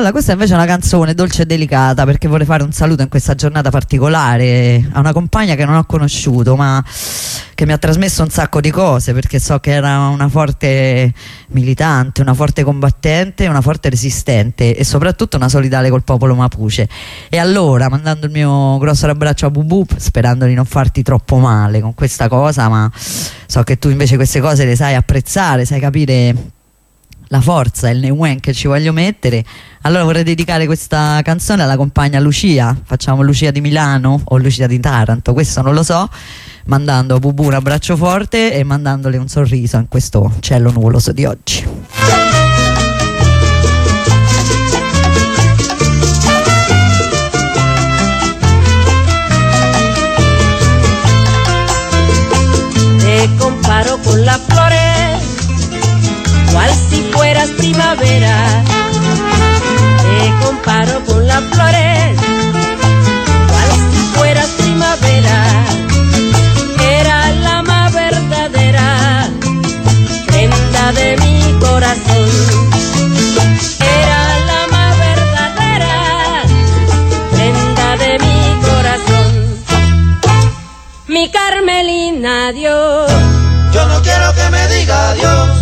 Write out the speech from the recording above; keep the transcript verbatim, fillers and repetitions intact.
Allora, questa invece è una canzone dolce e delicata, perché vorrei fare un saluto in questa giornata particolare a una compagna che non ho conosciuto, ma che mi ha trasmesso un sacco di cose, perché so che era una forte militante, una forte combattente, una forte resistente e soprattutto una solidale col popolo mapuche. E allora, mandando il mio grosso abbraccio a Bubu, sperando di non farti troppo male con questa cosa, ma so che tu invece queste cose le sai apprezzare, sai capire la forza e il neuen che ci voglio mettere. Allora vorrei dedicare questa canzone alla compagna Lucia. Facciamo Lucia di Milano o Lucia di Taranto, questo non lo so, mandando a Bubu un abbraccio forte e mandandole un sorriso in questo cielo nuvoloso di oggi. Te comparo con la flores, cual si fueras primavera. Te comparo con las flores, cual si fueras primavera. Era la más verdadera prenda de mi corazón. Era la más verdadera prenda de mi corazón. Mi Carmelina, adiós. Yo no quiero que me diga adiós.